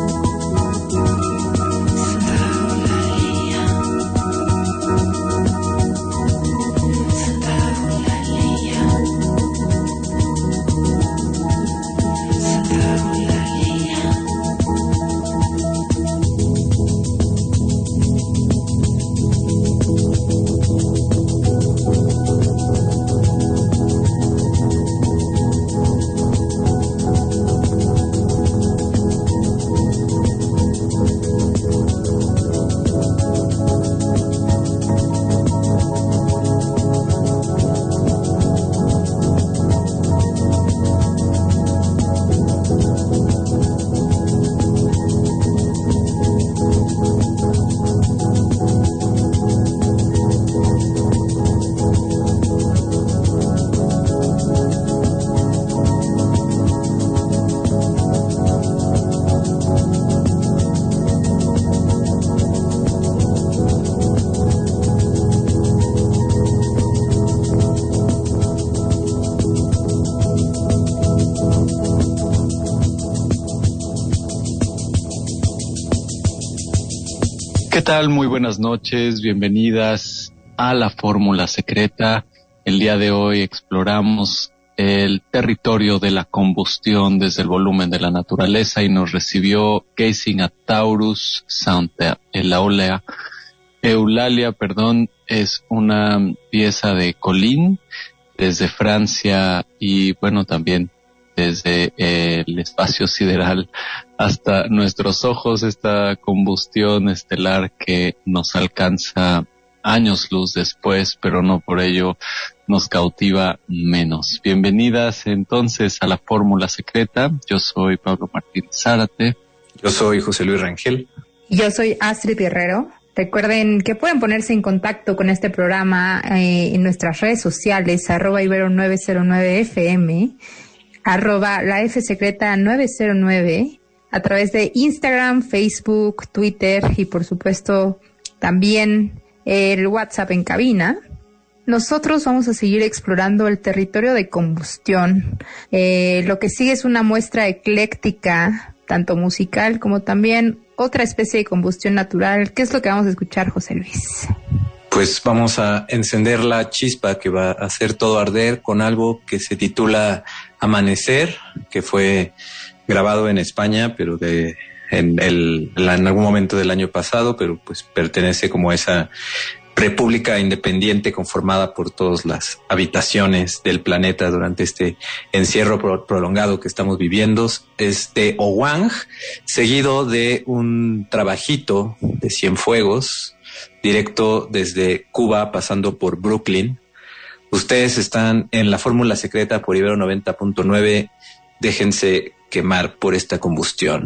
¿Qué tal? Muy buenas noches, bienvenidas a La Fórmula Secreta. El día de hoy exploramos el territorio de la combustión desde el volumen de la naturaleza y nos recibió Gazing at Taurus, Santa Eulalia, es una pieza de Colin desde Francia y bueno, también desde el espacio sideral hasta nuestros ojos, esta combustión estelar que nos alcanza años luz después, pero no por ello nos cautiva menos. Bienvenidas entonces a La Fórmula Secreta. Yo soy Pablo Martín Zárate. Yo soy José Luis Rangel. Yo soy Astrid Guerrero. Recuerden que pueden ponerse en contacto con este programa en nuestras redes sociales, @ibero909fm, @la F secreta 909, a través de Instagram, Facebook, Twitter y por supuesto también el WhatsApp en cabina. Nosotros vamos a seguir explorando el territorio de combustión. Lo que sigue es una muestra ecléctica, tanto musical como también otra especie de combustión natural. ¿Qué es lo que vamos a escuchar, José Luis? Pues vamos a encender la chispa que va a hacer todo arder con algo que se titula Amanecer, que fue grabado en España, pero en algún momento del año pasado, pero pues pertenece como a esa república independiente conformada por todas las habitaciones del planeta durante este encierro prolongado que estamos viviendo. Es de Owang, seguido de un trabajito de Cienfuegos, directo desde Cuba, pasando por Brooklyn. Ustedes están en La Fórmula Secreta por Ibero 90.9. Déjense quemar por esta combustión.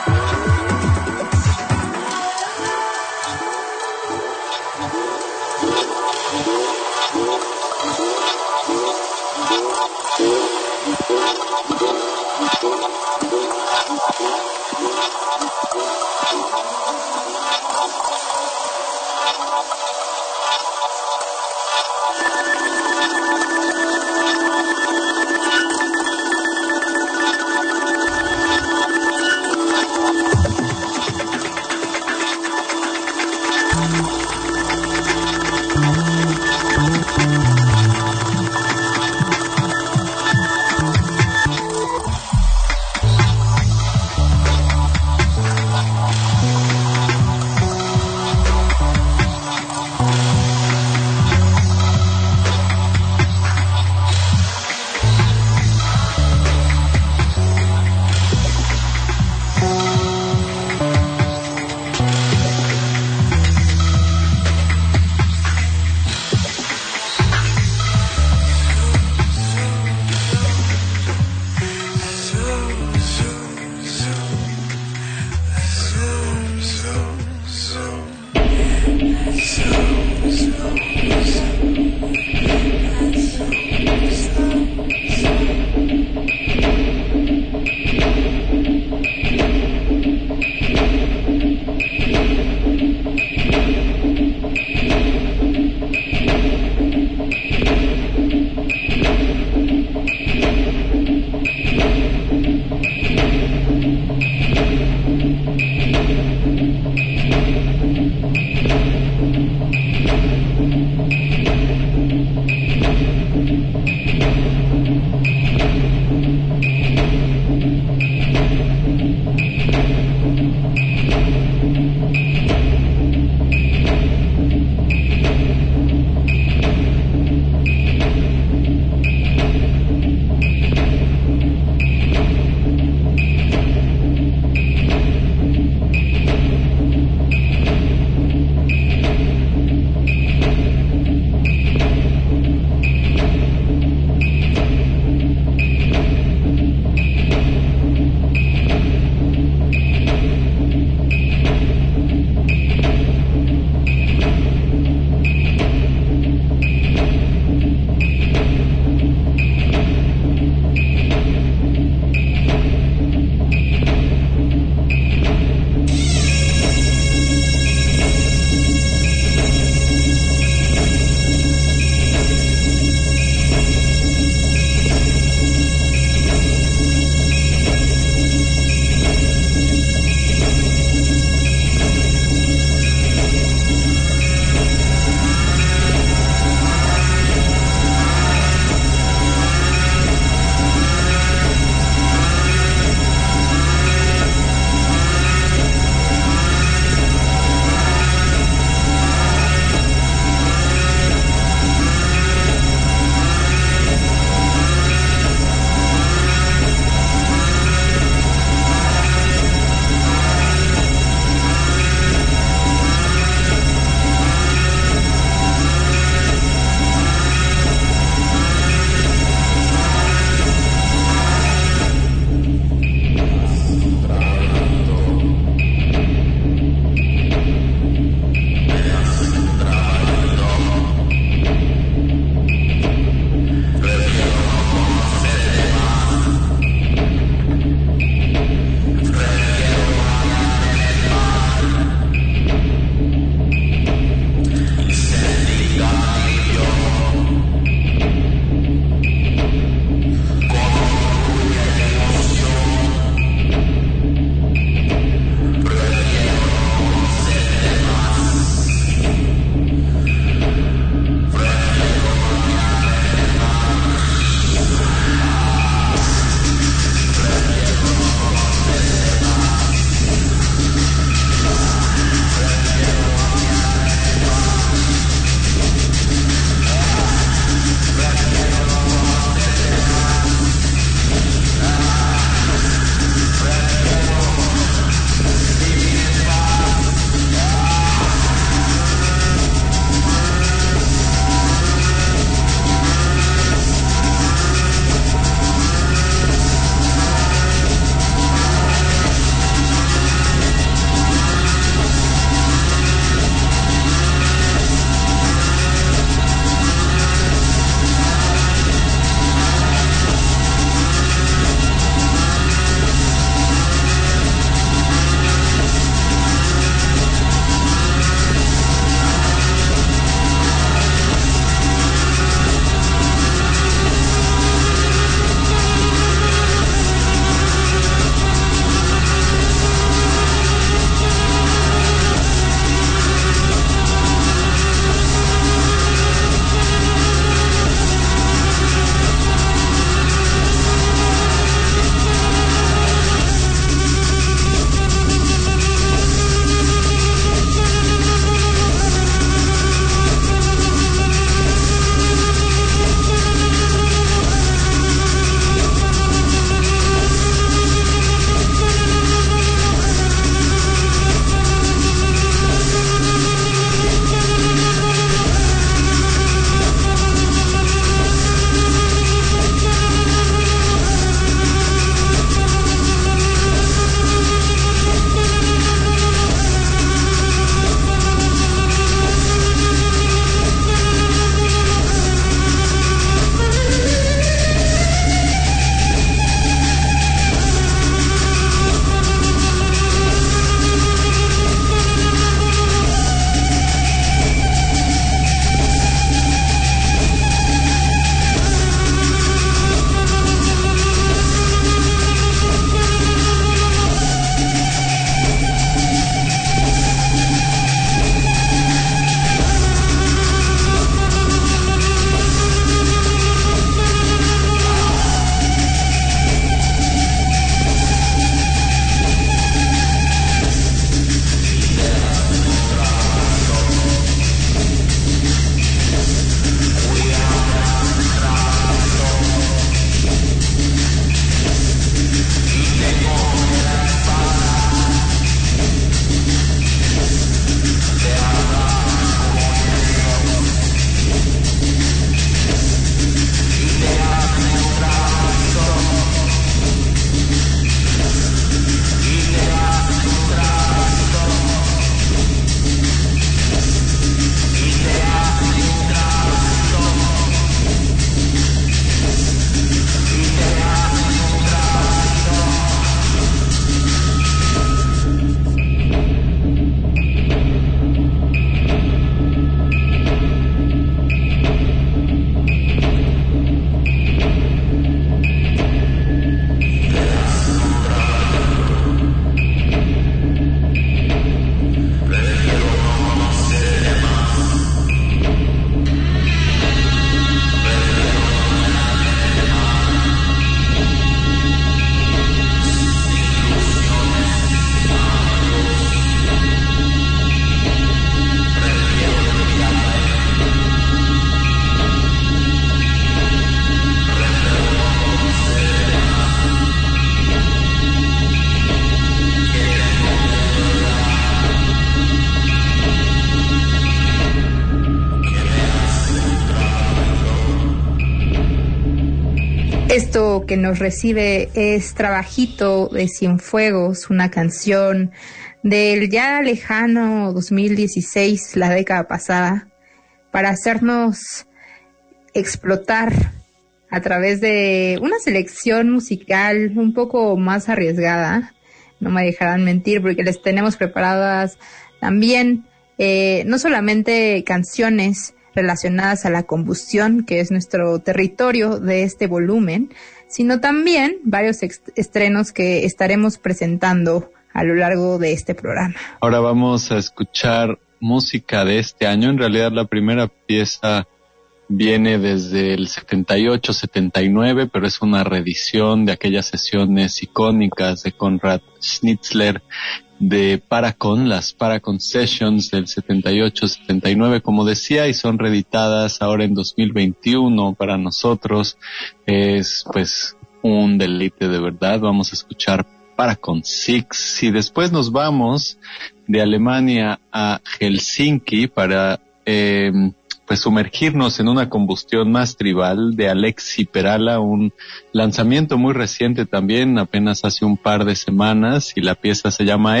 Esto que nos recibe es Trabajito de Cienfuegos, una canción del ya lejano 2016, la década pasada, para hacernos explotar a través de una selección musical un poco más arriesgada. No me dejarán mentir porque les tenemos preparadas también no solamente canciones relacionadas a la combustión, que es nuestro territorio de este volumen, sino también varios estrenos que estaremos presentando a lo largo de este programa. Ahora vamos a escuchar música de este año. En realidad la primera pieza viene desde el 78-79, pero es una reedición de aquellas sesiones icónicas de Konrad Schnitzler de Paracon, las Paracon Sessions del 78-79, como decía, y son reeditadas ahora en 2021 para nosotros. Es pues un deleite de verdad. Vamos a escuchar Paracon 6 y después nos vamos de Alemania a Helsinki para pues sumergirnos en una combustión más tribal de Alexi Perala, un lanzamiento muy reciente también, apenas hace un par de semanas, y la pieza se llama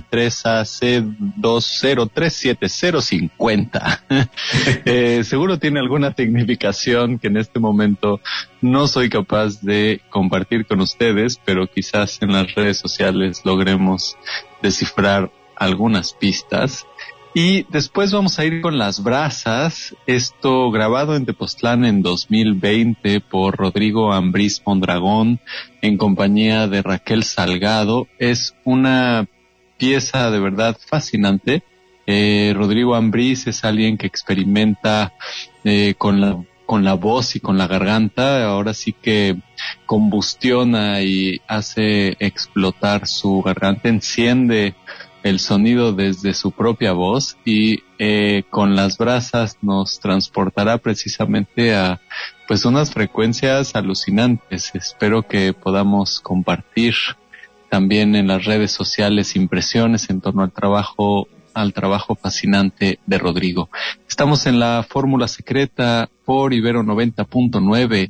FI3AC2037050. Seguro tiene alguna tecnificación que en este momento no soy capaz de compartir con ustedes, pero quizás en las redes sociales logremos descifrar algunas pistas. Y después vamos a ir con Las Brasas, esto grabado en Tepoztlán en 2020 por Rodrigo Ambrís Mondragón en compañía de Raquel Salgado. Es una pieza de verdad fascinante. Rodrigo Ambrís es alguien que experimenta con la voz y con la garganta. Ahora sí que combustiona y hace explotar su garganta, enciende el sonido desde su propia voz y con Las Brasas nos transportará precisamente a pues unas frecuencias alucinantes. Espero que podamos compartir también en las redes sociales impresiones en torno al trabajo fascinante de Rodrigo. Estamos en la Fórmula Secreta por Ibero 90.9.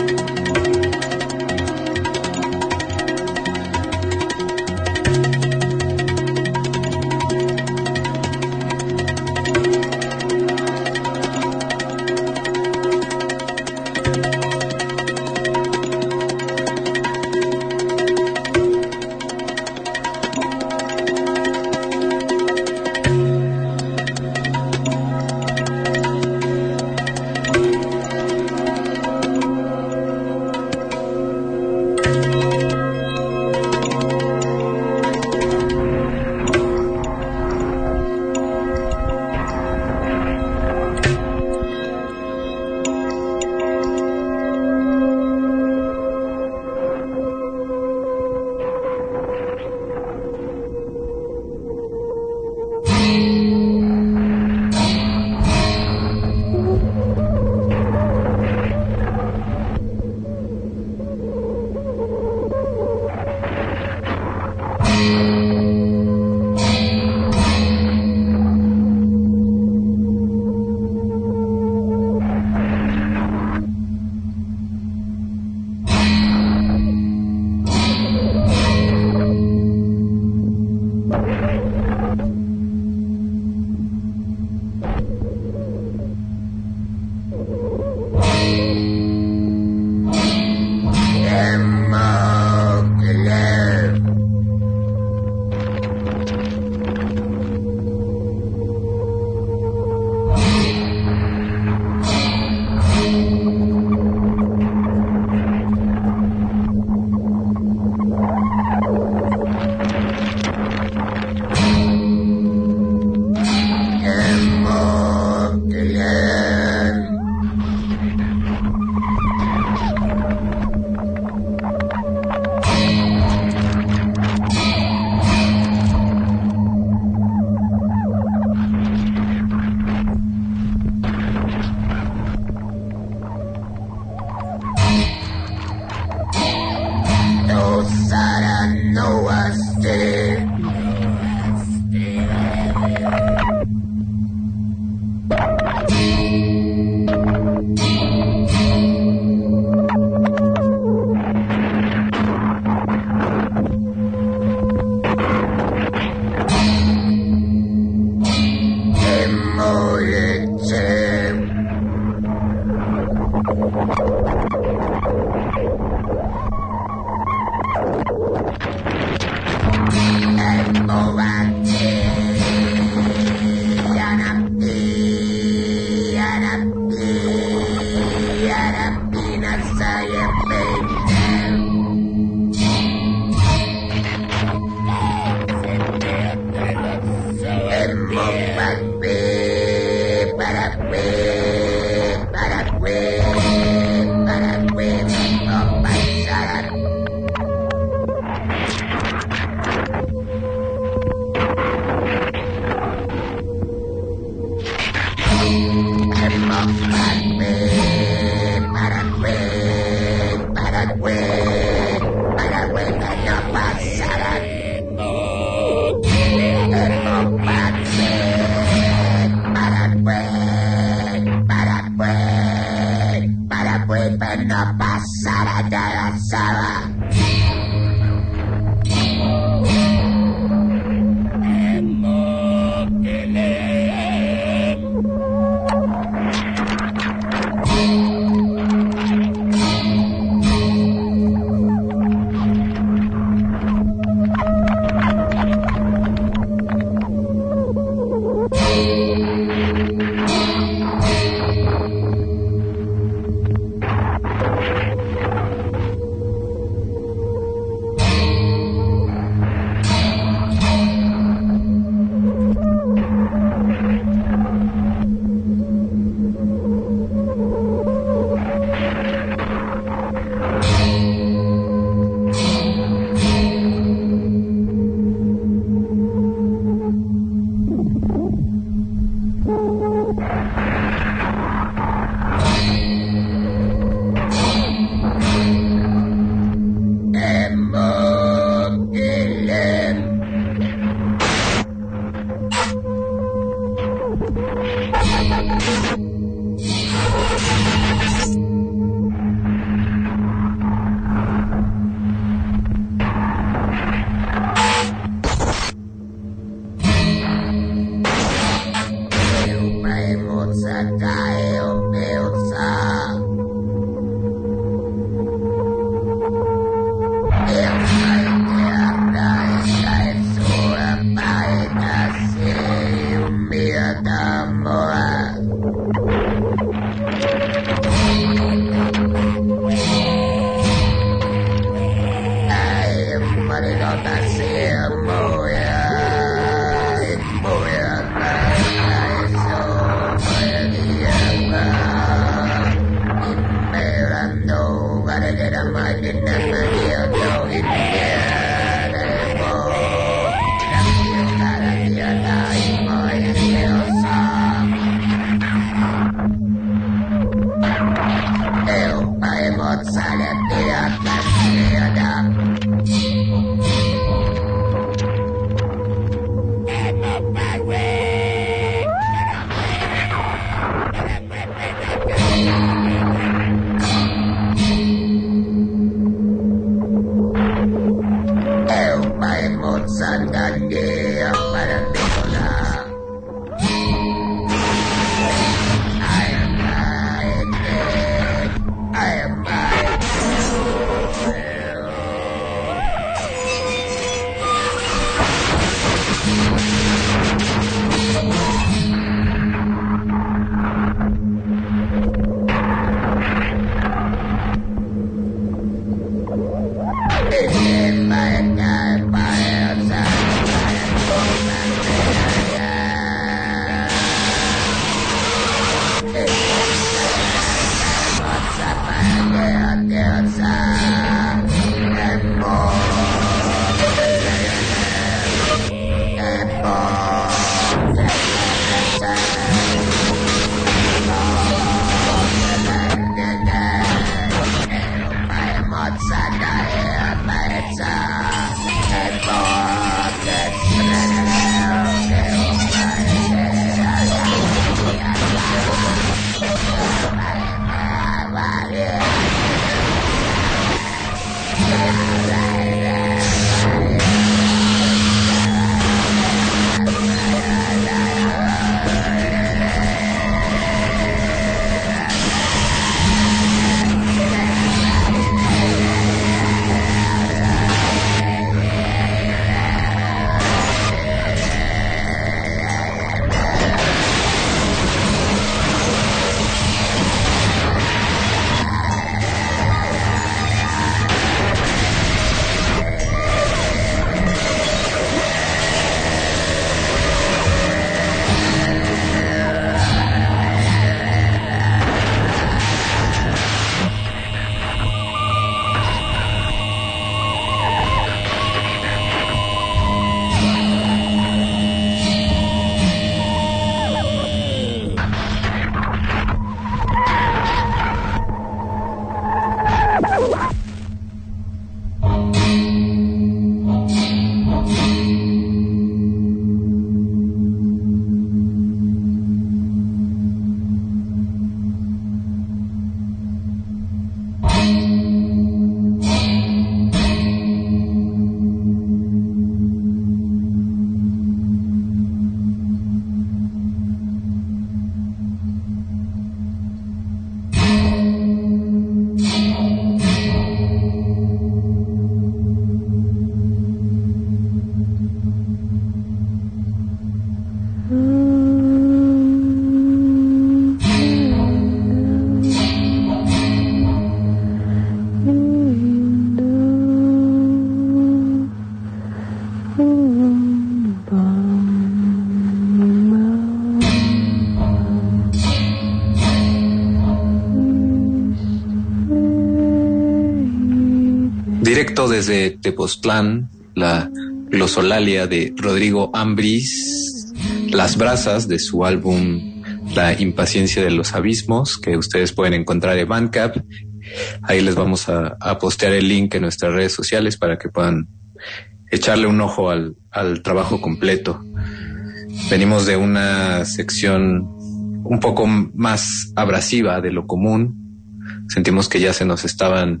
directo desde Tepoztlán, la Glosolalia de Rodrigo Ambris, Las Brasas de su álbum La Impaciencia de los Abismos, que ustedes pueden encontrar en Bandcamp. Ahí les vamos a postear el link en nuestras redes sociales para que puedan echarle un ojo al trabajo completo. Venimos de una sección un poco más abrasiva de lo común. Sentimos que ya se nos estaban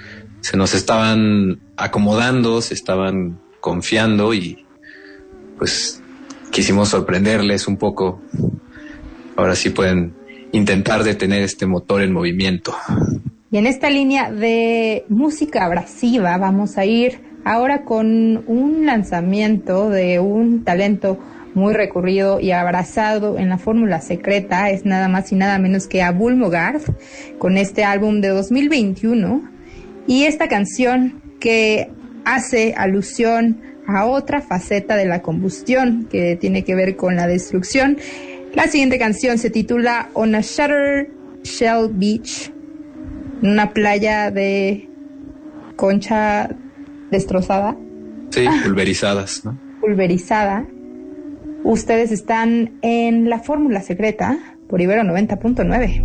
acomodando, se estaban confiando y pues quisimos sorprenderles un poco. Ahora sí pueden intentar detener este motor en movimiento. Y en esta línea de música abrasiva vamos a ir ahora con un lanzamiento de un talento muy recurrido y abrazado en la fórmula secreta. Es nada más y nada menos que Abul Mogart, con este álbum de 2021 y esta canción que hace alusión a otra faceta de la combustión que tiene que ver con la destrucción. La siguiente canción se titula On a Shattered Shell Beach, una playa de concha destrozada. Sí, pulverizadas, ¿no? Pulverizada. Ustedes están en la fórmula secreta por Ibero 90.9.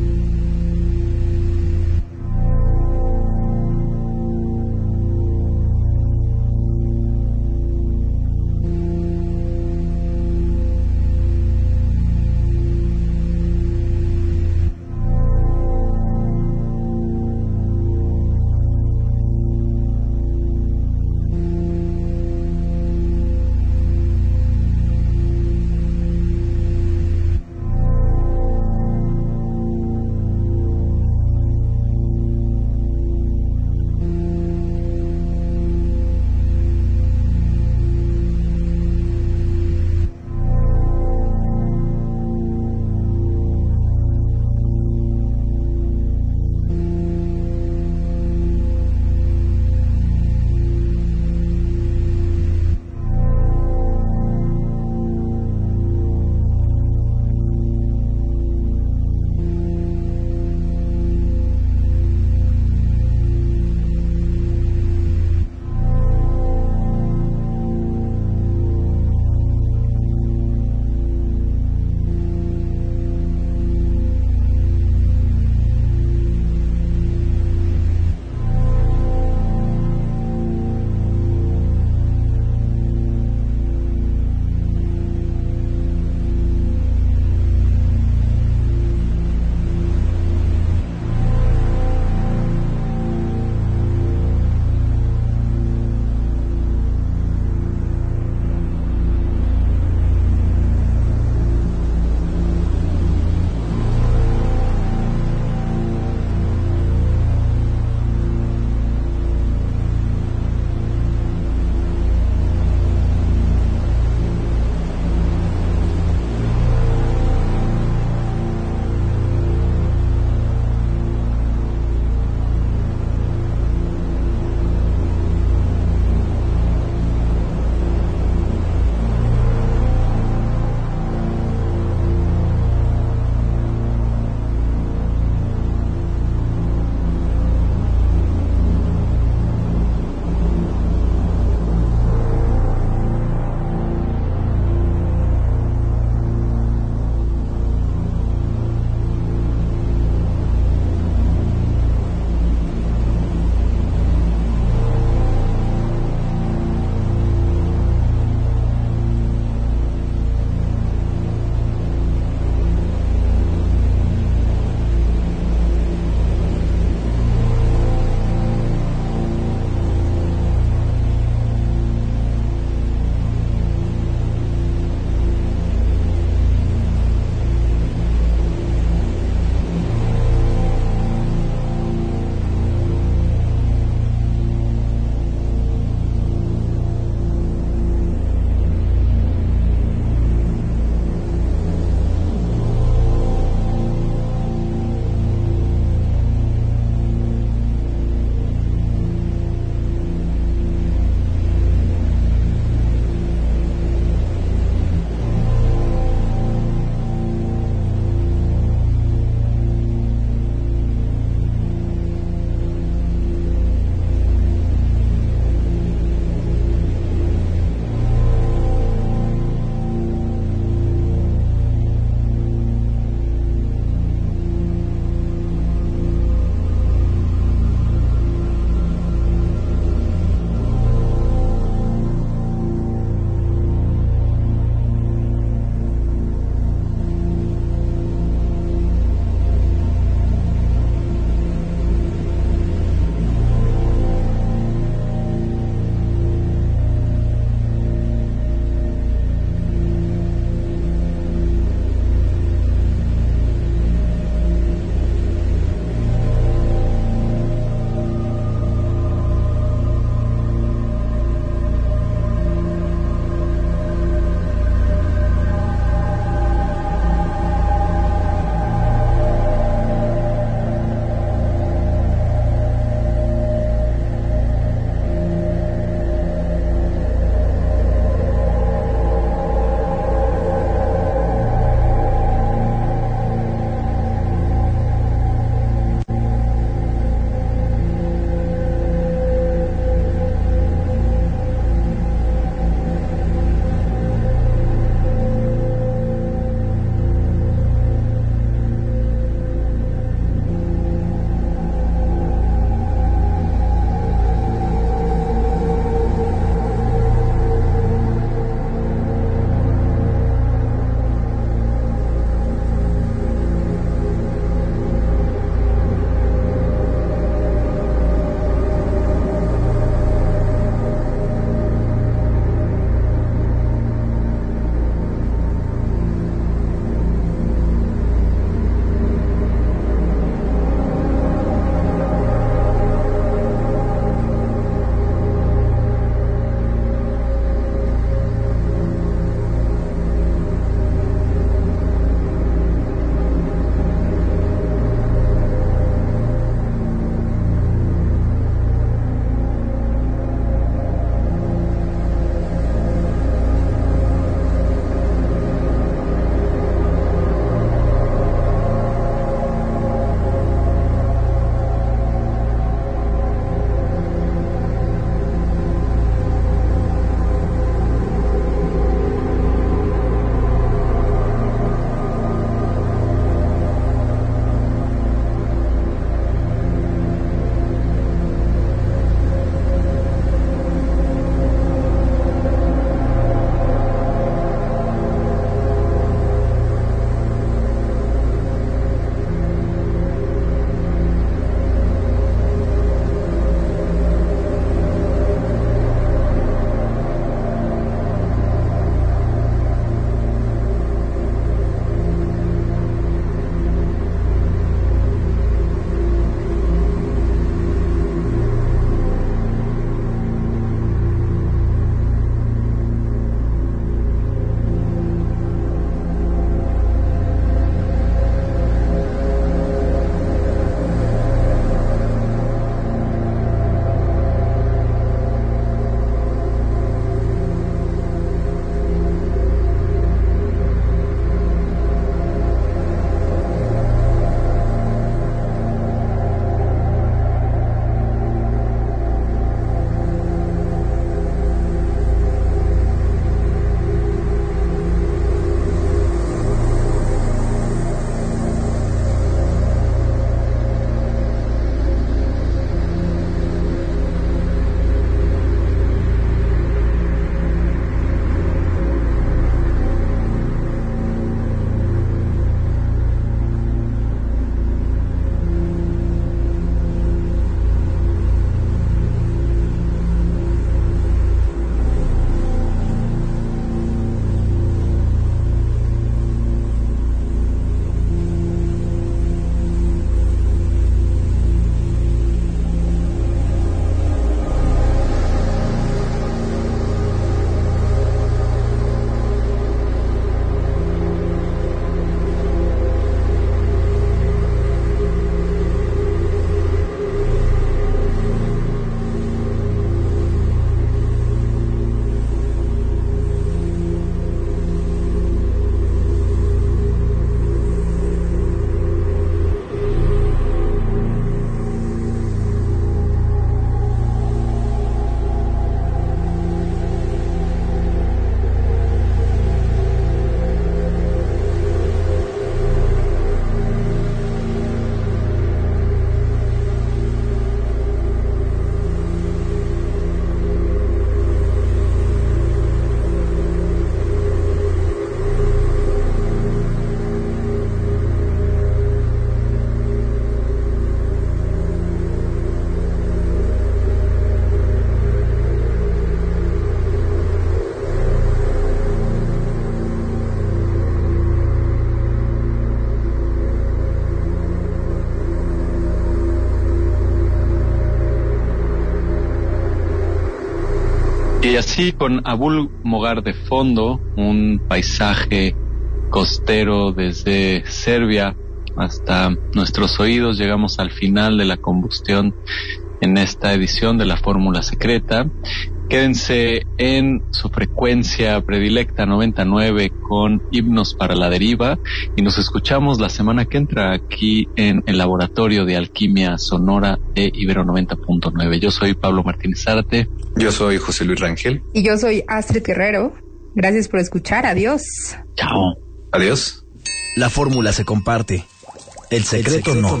sí, con Abul Mogar de fondo, un paisaje costero desde Serbia hasta nuestros oídos, llegamos al final de la combustión en esta edición de la Fórmula Secreta. Quédense en su frecuencia predilecta 99 con Himnos para la Deriva y nos escuchamos la semana que entra aquí en el Laboratorio de Alquimia Sonora de Ibero 90.9. Yo soy Pablo Martínez Zárate. Yo soy José Luis Rangel. Y yo soy Astrid Guerrero. Gracias por escuchar. Adiós. Chao. Adiós. La fórmula se comparte. El secreto no.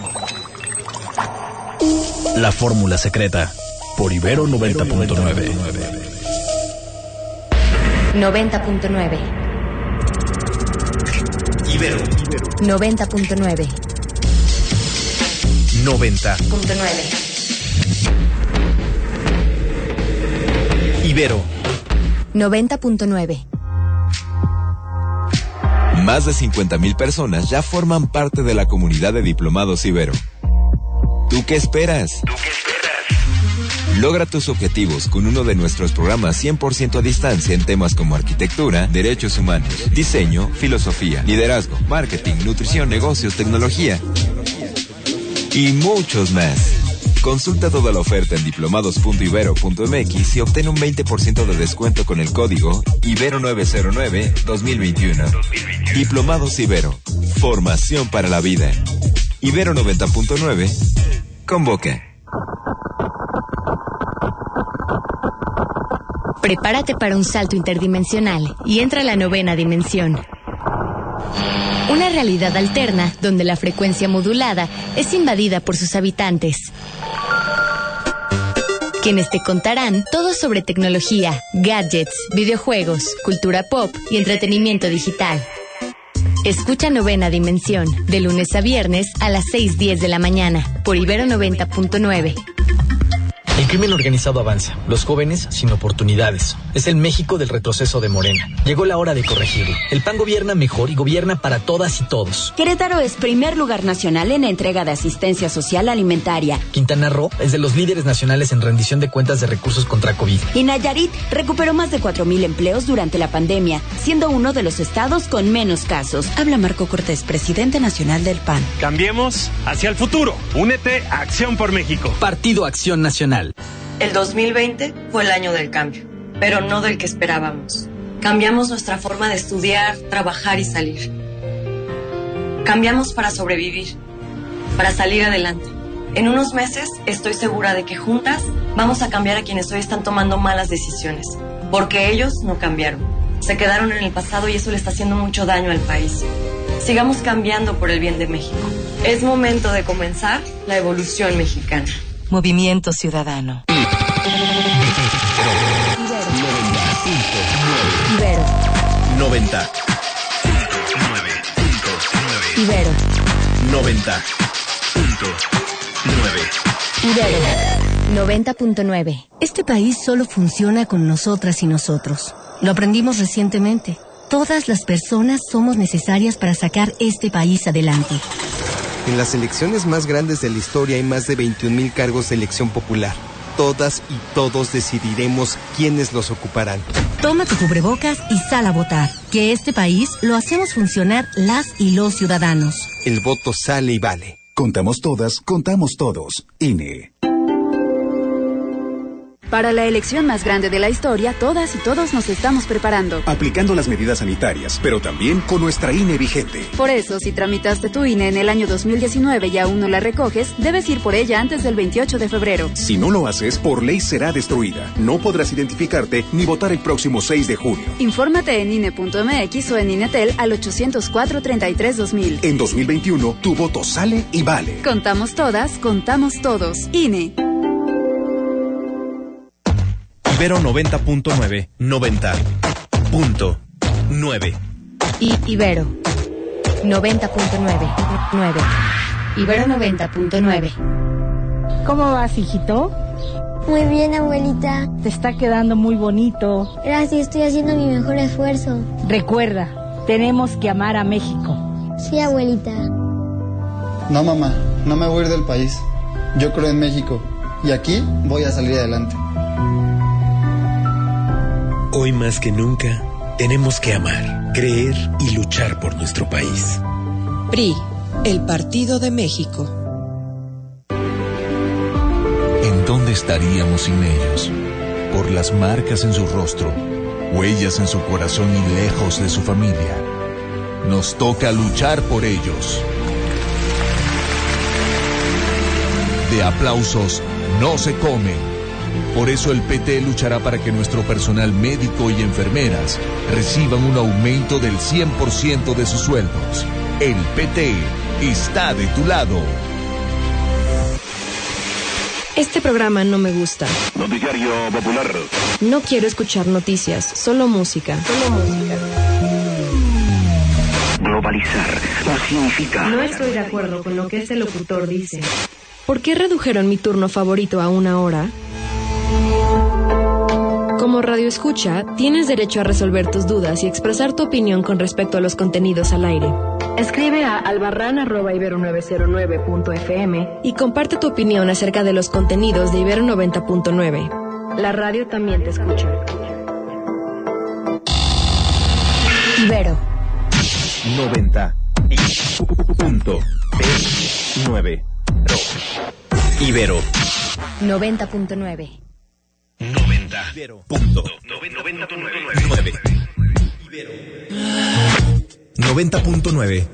La Fórmula Secreta por Ibero 90.9. 90.9. Ibero 90.9. 90.9. Ibero 90.9. Más de 50,000 personas ya forman parte de la comunidad de diplomados Ibero. ¿Tú qué esperas? Logra tus objetivos con uno de nuestros programas 100% a distancia en temas como arquitectura, derechos humanos, diseño, filosofía, liderazgo, marketing, nutrición, negocios, tecnología y muchos más. Consulta toda la oferta en diplomados.ibero.mx y obtén un 20% de descuento con el código Ibero909-2021. Diplomados Ibero. Formación para la vida. Ibero 90.9 convoca. Prepárate para un salto interdimensional y entra a la 9ª dimensión. Una realidad alterna donde la frecuencia modulada es invadida por sus habitantes, quienes te contarán todo sobre tecnología, gadgets, videojuegos, cultura pop y entretenimiento digital. Escucha 9ª Dimensión, de lunes a viernes a las 6:10 de la mañana, por Ibero 90.9. El crimen organizado avanza, los jóvenes sin oportunidades. Es el México del retroceso de Morena. Llegó la hora de corregirlo. El PAN gobierna mejor y gobierna para todas y todos. Querétaro es primer lugar nacional en entrega de asistencia social alimentaria. Quintana Roo es de los líderes nacionales en rendición de cuentas de recursos contra COVID. Y Nayarit recuperó más de 4,000 empleos durante la pandemia, siendo uno de los estados con menos casos. Habla Marco Cortés, presidente nacional del PAN. Cambiemos hacia el futuro. Únete a Acción por México. Partido Acción Nacional. El 2020 fue el año del cambio, pero no del que esperábamos. Cambiamos nuestra forma de estudiar, trabajar y salir. Cambiamos para sobrevivir, para salir adelante. En unos meses estoy segura de que juntas vamos a cambiar a quienes hoy están tomando malas decisiones, porque ellos no cambiaron. Se quedaron en el pasado y eso le está haciendo mucho daño al país. Sigamos cambiando por el bien de México. Es momento de comenzar la evolución mexicana. Movimiento Ciudadano. Ibero 90. Ibero 90.9. Ibero 90.9. Este país solo funciona con nosotras y nosotros. Lo aprendimos recientemente. Todas las personas somos necesarias para sacar este país adelante. En las elecciones más grandes de la historia hay más de 21,000 cargos de elección popular. Todas y todos decidiremos quiénes los ocuparán. Toma tu cubrebocas y sal a votar. Que este país lo hacemos funcionar las y los ciudadanos. El voto sale y vale. Contamos todas, contamos todos. INE. Para la elección más grande de la historia, todas y todos nos estamos preparando. Aplicando las medidas sanitarias, pero también con nuestra INE vigente. Por eso, si tramitaste tu INE en el año 2019 y aún no la recoges, debes ir por ella antes del 28 de febrero. Si no lo haces, por ley será destruida. No podrás identificarte ni votar el próximo 6 de junio. Infórmate en INE.mx o en INETEL al 804-33-2000. En 2021, tu voto sale y vale. Contamos todas, contamos todos. INE. Ibero 90.9. 90.9. Ibero 90.9. 9. Ibero 90.9. ¿Cómo vas, hijito? Muy bien, abuelita. Te está quedando muy bonito. Gracias, estoy haciendo mi mejor esfuerzo. Recuerda, tenemos que amar a México. Sí, abuelita. No, mamá, no me voy a ir del país. Yo creo en México y aquí voy a salir adelante. Hoy más que nunca, tenemos que amar, creer y luchar por nuestro país. PRI, el Partido de México. ¿En dónde estaríamos sin ellos? Por las marcas en su rostro, huellas en su corazón y lejos de su familia. Nos toca luchar por ellos. De aplausos no se comen. Por eso el PT luchará para que nuestro personal médico y enfermeras reciban un aumento del 100% de sus sueldos. El PT está de tu lado. Este programa no me gusta. Noticiario Popular. No quiero escuchar noticias, solo música. Globalizar no significa... No estoy de acuerdo con lo que este locutor dice. ¿Por qué redujeron mi turno favorito a 1 hora? Como Radio Escucha, tienes derecho a resolver tus dudas y expresar tu opinión con respecto a los contenidos al aire. Escribe a albarran@ibero909.fm y comparte tu opinión acerca de los contenidos de Ibero 90.9. La radio también te escucha. Ibero 90.9. Ibero 90.9. 90.9.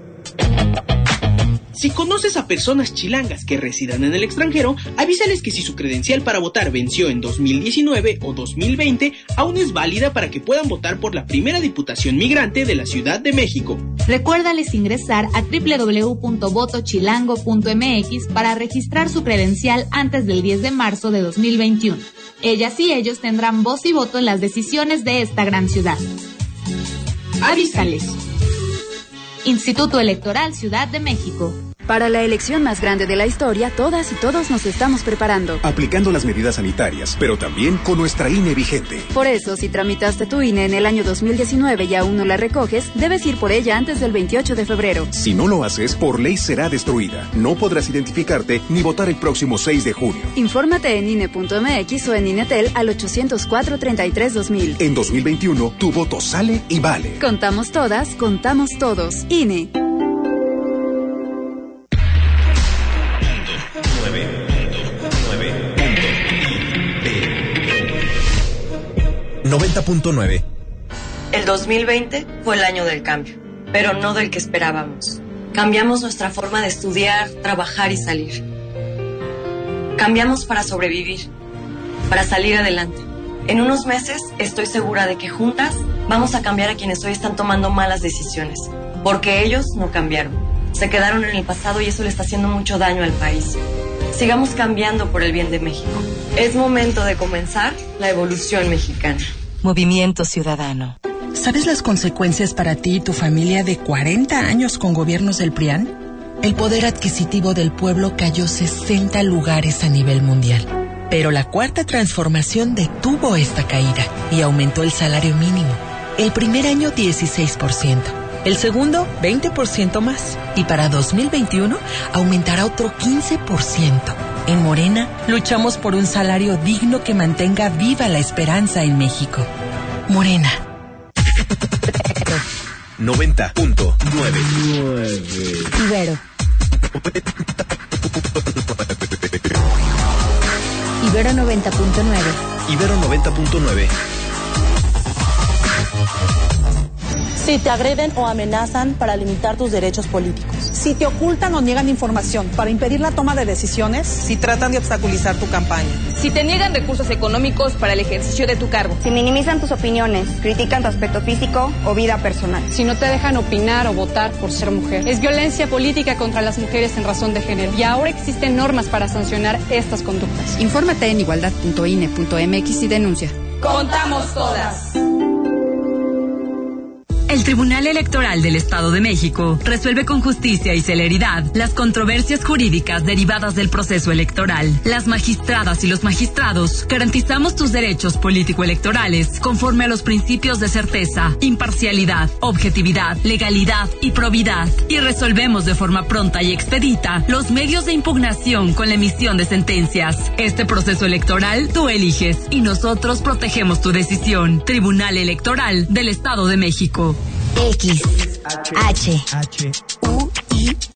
Si conoces a personas chilangas que residan en el extranjero, avísales que si su credencial para votar venció en 2019 o 2020, aún es válida para que puedan votar por la primera diputación migrante de la Ciudad de México. Recuérdales ingresar a www.votochilango.mx para registrar su credencial antes del 10 de marzo de 2021. Ellas y ellos tendrán voz y voto en las decisiones de esta gran ciudad. Avísales. Instituto Electoral Ciudad de México. Para la elección más grande de la historia, todas y todos nos estamos preparando. Aplicando las medidas sanitarias, pero también con nuestra INE vigente. Por eso, si tramitaste tu INE en el año 2019 y aún no la recoges, debes ir por ella antes del 28 de febrero. Si no lo haces, por ley será destruida. No podrás identificarte ni votar el próximo 6 de junio. Infórmate en INE.mx o en INETEL al 804-33-2000. En 2021, tu voto sale y vale. Contamos todas, contamos todos. INE. 90.9. El 2020 fue el año del cambio, pero no del que esperábamos. Cambiamos nuestra forma de estudiar, trabajar y salir. Cambiamos para sobrevivir, para salir adelante. En unos meses estoy segura de que juntas vamos a cambiar a quienes hoy están tomando malas decisiones, porque ellos no cambiaron. Se quedaron en el pasado y eso le está haciendo mucho daño al país. Sigamos cambiando por el bien de México. Es momento de comenzar la evolución mexicana. Movimiento Ciudadano. ¿Sabes las consecuencias para ti y tu familia de 40 años con gobiernos del PRIAN? El poder adquisitivo del pueblo cayó 60 lugares a nivel mundial. Pero la cuarta transformación detuvo esta caída y aumentó el salario mínimo. El primer año 16%, el segundo 20% más y para 2021 aumentará otro 15%. En Morena, luchamos por un salario digno que mantenga viva la esperanza en México. Morena. 90.9. Ibero. Ibero 90.9. Ibero 90.9. Si te agreden o amenazan para limitar tus derechos políticos. Si te ocultan o niegan información para impedir la toma de decisiones. Si tratan de obstaculizar tu campaña. Si te niegan recursos económicos para el ejercicio de tu cargo. Si minimizan tus opiniones, critican tu aspecto físico o vida personal. Si no te dejan opinar o votar por ser mujer. Es violencia política contra las mujeres en razón de género. Y ahora existen normas para sancionar estas conductas. Infórmate en igualdad.ine.mx y denuncia. ¡Contamos todas! El Tribunal Electoral del Estado de México resuelve con justicia y celeridad las controversias jurídicas derivadas del proceso electoral. Las magistradas y los magistrados garantizamos tus derechos político-electorales conforme a los principios de certeza, imparcialidad, objetividad, legalidad y probidad. Y resolvemos de forma pronta y expedita los medios de impugnación con la emisión de sentencias. Este proceso electoral tú eliges y nosotros protegemos tu decisión. Tribunal Electoral del Estado de México. X, H, U, I,